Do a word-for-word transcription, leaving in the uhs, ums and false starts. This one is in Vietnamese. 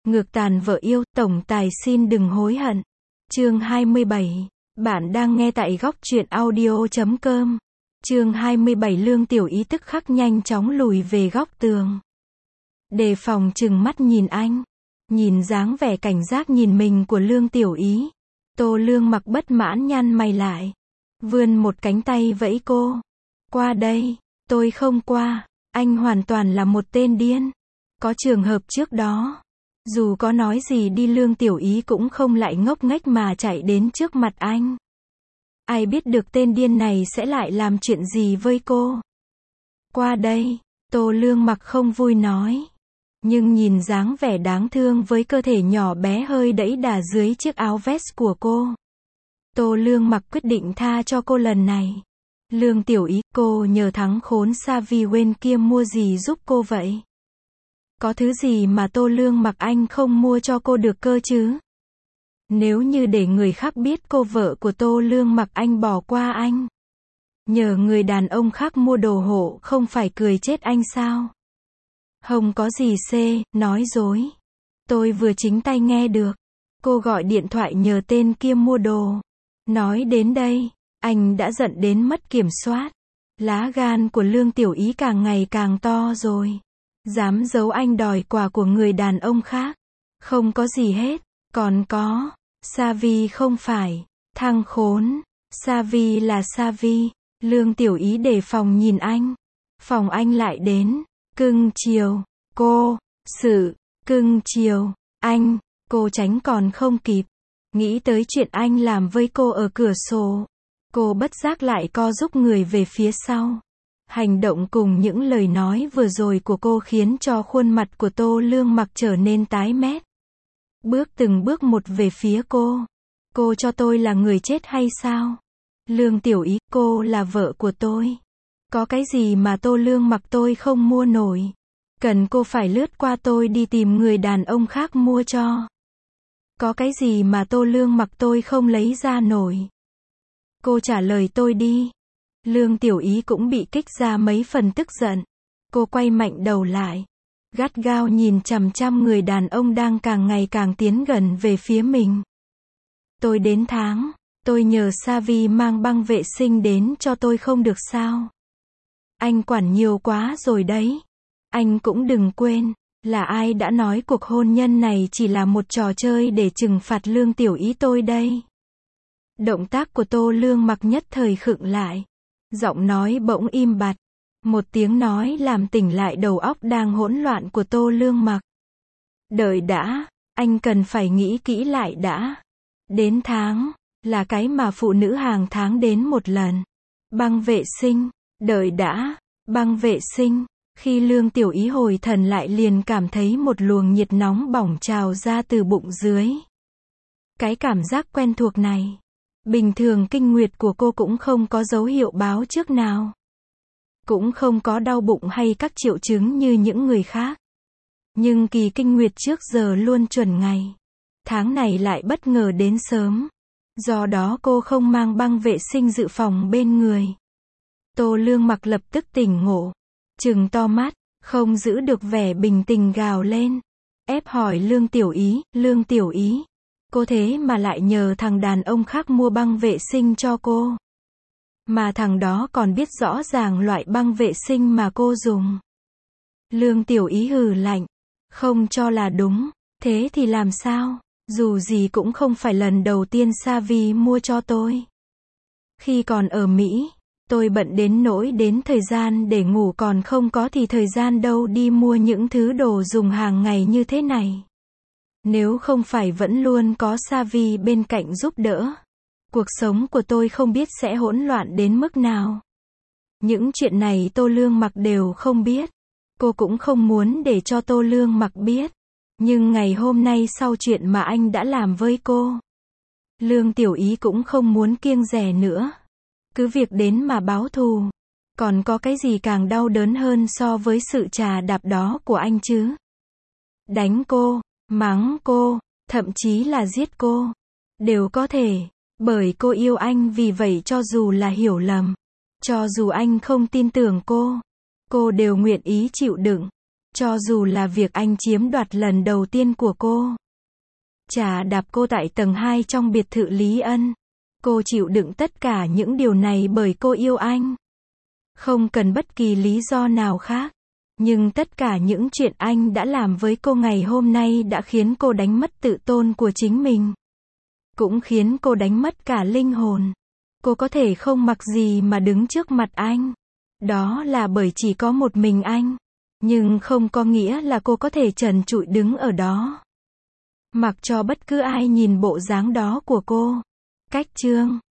Ngược tàn vợ yêu, tổng tài xin đừng hối hận. Chương hai mươi bảy. Bạn đang nghe tại góc truyện audio chấm com. Chương hai mươi bảy. Lương Tiểu Ý tức khắc nhanh chóng lùi về góc tường. Đề phòng trừng mắt nhìn anh. Nhìn dáng vẻ cảnh giác nhìn mình của Lương Tiểu Ý. Tô Lương Mặc bất mãn nhăn mày lại. Vươn một cánh tay vẫy cô. Qua đây. Tôi không qua. Anh hoàn toàn là một tên điên. Có trường hợp trước đó. Dù có nói gì đi Lương Tiểu Ý cũng không lại ngốc nghếch mà chạy đến trước mặt anh. Ai biết được tên điên này sẽ lại làm chuyện gì với cô. Qua đây. Tô Lương Mặc không vui nói. Nhưng nhìn dáng vẻ đáng thương với cơ thể nhỏ bé hơi đẫy đà dưới chiếc áo vest của cô. Tô Lương Mặc quyết định tha cho cô lần này. Lương Tiểu Ý, cô nhờ thắng khốn Savi Wen kia mua gì giúp cô vậy? Có thứ gì mà Tô Lương Mặc anh không mua cho cô được cơ chứ? Nếu như để người khác biết cô vợ của Tô Lương Mặc anh bỏ qua anh. Nhờ người đàn ông khác mua đồ hộ không phải cười chết anh sao? Không có gì xê, nói dối. Tôi vừa chính tay nghe được. Cô gọi điện thoại nhờ tên kia mua đồ. Nói đến đây, anh đã giận đến mất kiểm soát. Lá gan của Lương Tiểu Ý càng ngày càng to rồi. Dám giấu anh đòi quà của người đàn ông khác. Không có gì hết. Còn có, Savi không phải. Thằng khốn. Savi là Savi. Lương Tiểu Ý đề phòng nhìn anh. Phòng anh lại đến. Cưng chiều. Cô. Sự. Cưng chiều. Anh. Cô tránh còn không kịp. Nghĩ tới chuyện anh làm với cô ở cửa sổ. Cô bất giác lại co rúm người về phía sau. Hành động cùng những lời nói vừa rồi của cô khiến cho khuôn mặt của Tô Lương Mặc trở nên tái mét. Bước từng bước một về phía cô. Cô cho tôi là người chết hay sao? Lương Tiểu Ý, cô là vợ của tôi. Có cái gì mà Tô Lương Mặc tôi không mua nổi? Cần cô phải lướt qua tôi đi tìm người đàn ông khác mua cho. Có cái gì mà Tô Lương Mặc tôi không lấy ra nổi? Cô trả lời tôi đi. Lương Tiểu Ý cũng bị kích ra mấy phần tức giận. Cô quay mạnh đầu lại. Gắt gao nhìn chằm chằm người đàn ông đang càng ngày càng tiến gần về phía mình. Tôi đến tháng. Tôi nhờ Savi mang băng vệ sinh đến cho tôi không được sao? Anh quản nhiều quá rồi đấy. Anh cũng đừng quên. Là ai đã nói cuộc hôn nhân này chỉ là một trò chơi để trừng phạt Lương Tiểu Ý tôi đây? Động tác của Tô Lương Mặc nhất thời khựng lại. Giọng nói bỗng im bặt. Một tiếng nói làm tỉnh lại đầu óc đang hỗn loạn của Tô Lương Mặc. Đợi đã, anh cần phải nghĩ kỹ lại đã. Đến tháng, là cái mà phụ nữ hàng tháng đến một lần. Băng vệ sinh, đợi đã, băng vệ sinh. Khi Lương Tiểu Ý hồi thần lại liền cảm thấy một luồng nhiệt nóng bỏng trào ra từ bụng dưới. Cái cảm giác quen thuộc này. Bình thường kinh nguyệt của cô cũng không có dấu hiệu báo trước nào. Cũng không có đau bụng hay các triệu chứng như những người khác. Nhưng kỳ kinh nguyệt trước giờ luôn chuẩn ngày. Tháng này lại bất ngờ đến sớm. Do đó cô không mang băng vệ sinh dự phòng bên người. Tô Lương Mặc lập tức tỉnh ngộ. Trừng to mắt, không giữ được vẻ bình tĩnh gào lên. Ép hỏi Lương Tiểu Ý, Lương Tiểu Ý. Cô thế mà lại nhờ thằng đàn ông khác mua băng vệ sinh cho cô. Mà thằng đó còn biết rõ ràng loại băng vệ sinh mà cô dùng. Lương Tiểu Ý hừ lạnh. Không cho là đúng. Thế thì làm sao? Dù gì cũng không phải lần đầu tiên Savi mua cho tôi. Khi còn ở Mỹ, tôi bận đến nỗi đến thời gian để ngủ còn không có thì thời gian đâu đi mua những thứ đồ dùng hàng ngày như thế này. Nếu không phải vẫn luôn có Savi bên cạnh giúp đỡ, cuộc sống của tôi không biết sẽ hỗn loạn đến mức nào. Những chuyện này Tô Lương Mặc đều không biết. Cô cũng không muốn để cho Tô Lương Mặc biết. Nhưng ngày hôm nay sau chuyện mà anh đã làm với cô, Lương Tiểu Ý cũng không muốn kiêng dè nữa. Cứ việc đến mà báo thù. Còn có cái gì càng đau đớn hơn so với sự trà đạp đó của anh chứ? Đánh cô, mắng cô, thậm chí là giết cô. Đều có thể. Bởi cô yêu anh vì vậy cho dù là hiểu lầm. Cho dù anh không tin tưởng cô. Cô đều nguyện ý chịu đựng. Cho dù là việc anh chiếm đoạt lần đầu tiên của cô. Chà đạp cô tại tầng hai trong biệt thự Lý Ân. Cô chịu đựng tất cả những điều này bởi cô yêu anh. Không cần bất kỳ lý do nào khác. Nhưng tất cả những chuyện anh đã làm với cô ngày hôm nay đã khiến cô đánh mất tự tôn của chính mình. Cũng khiến cô đánh mất cả linh hồn. Cô có thể không mặc gì mà đứng trước mặt anh. Đó là bởi chỉ có một mình anh. Nhưng không có nghĩa là cô có thể trần trụi đứng ở đó. Mặc cho bất cứ ai nhìn bộ dáng đó của cô. Cách chương